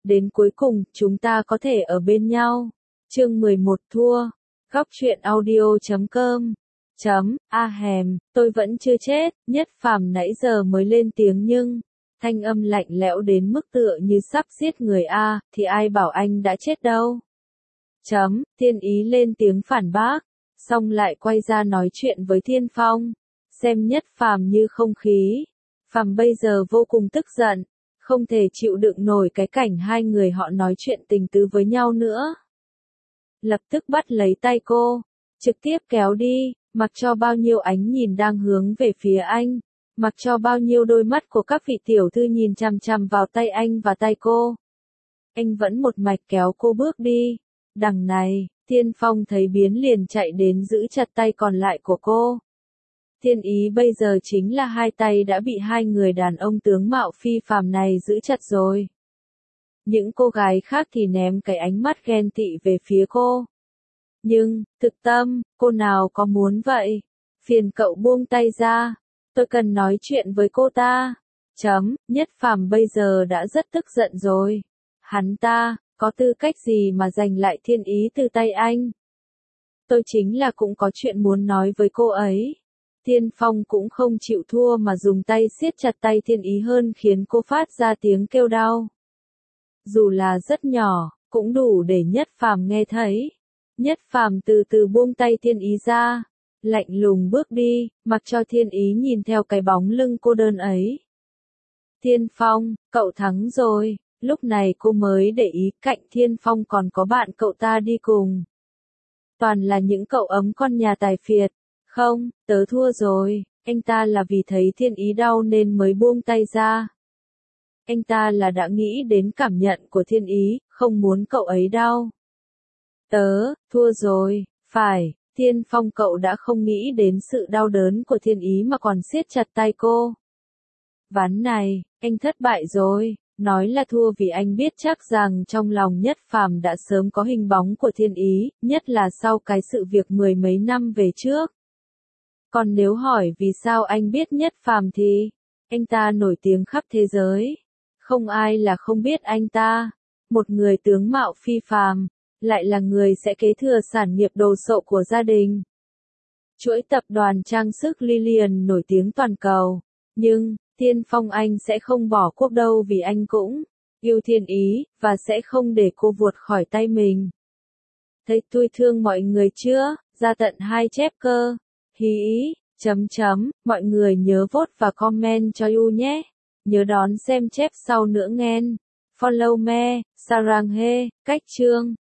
đến cuối cùng, chúng ta có thể ở bên nhau. Chương 11 thua. Góc truyện audio.com tôi vẫn chưa chết, Nhất Phàm nãy giờ mới lên tiếng nhưng, thanh âm lạnh lẽo đến mức tựa như sắp giết người thì ai bảo anh đã chết đâu. Thiên Ý lên tiếng phản bác, xong lại quay ra nói chuyện với Thiên Phong, xem Nhất Phàm như không khí. Phàm bây giờ vô cùng tức giận, không thể chịu đựng nổi cái cảnh hai người họ nói chuyện tình tứ với nhau nữa. Lập tức bắt lấy tay cô, trực tiếp kéo đi, mặc cho bao nhiêu ánh nhìn đang hướng về phía anh, mặc cho bao nhiêu đôi mắt của các vị tiểu thư nhìn chằm chằm vào tay anh và tay cô. Anh vẫn một mạch kéo cô bước đi. Đằng này, Thiên Phong thấy biến liền chạy đến giữ chặt tay còn lại của cô. Thiên Ý bây giờ chính là hai tay đã bị hai người đàn ông tướng mạo phi phàm này giữ chặt rồi. Những cô gái khác thì ném cái ánh mắt ghen tị về phía cô. Nhưng, thực tâm, cô nào có muốn vậy? Phiền cậu buông tay ra, tôi cần nói chuyện với cô ta. Nhất Phàm bây giờ đã rất tức giận rồi. Hắn ta, có tư cách gì mà giành lại Thiên Ý từ tay anh? Tôi chính là cũng có chuyện muốn nói với cô ấy. Thiên Phong cũng không chịu thua mà dùng tay siết chặt tay Thiên Ý hơn khiến cô phát ra tiếng kêu đau. Dù là rất nhỏ, cũng đủ để Nhất Phàm nghe thấy. Nhất Phàm từ từ buông tay Thiên Ý ra, lạnh lùng bước đi, mặc cho Thiên Ý nhìn theo cái bóng lưng cô đơn ấy. Thiên Phong, cậu thắng rồi, lúc này cô mới để ý cạnh Thiên Phong còn có bạn cậu ta đi cùng. Toàn là những cậu ấm con nhà tài phiệt. Không, tớ thua rồi, anh ta là vì thấy Thiên Ý đau nên mới buông tay ra. Anh ta là đã nghĩ đến cảm nhận của Thiên Ý, không muốn cậu ấy đau. Tớ, thua rồi, phải, Thiên Phong cậu đã không nghĩ đến sự đau đớn của Thiên Ý mà còn siết chặt tay cô. Ván này, anh thất bại rồi, nói là thua vì anh biết chắc rằng trong lòng Nhất Phàm đã sớm có hình bóng của Thiên Ý, nhất là sau cái sự việc mười mấy năm về trước. Còn nếu hỏi vì sao anh biết Nhất Phàm thì, anh ta nổi tiếng khắp thế giới. Không ai là không biết anh ta. Một người tướng mạo phi phàm, lại là người sẽ kế thừa sản nghiệp đồ sộ của gia đình. Chuỗi tập đoàn trang sức Lilian nổi tiếng toàn cầu. Nhưng, Thiên Phong anh sẽ không bỏ cuộc đâu vì anh cũng yêu Thiên Ý, và sẽ không để cô vụt khỏi tay mình. Thấy tôi thương mọi người chưa? Ra tận 2 chép cơ. Hí ý, mọi người nhớ vote và comment cho Yu nhé. Nhớ đón xem chép sau nữa nghen. Follow me, Sarang he, cách chương.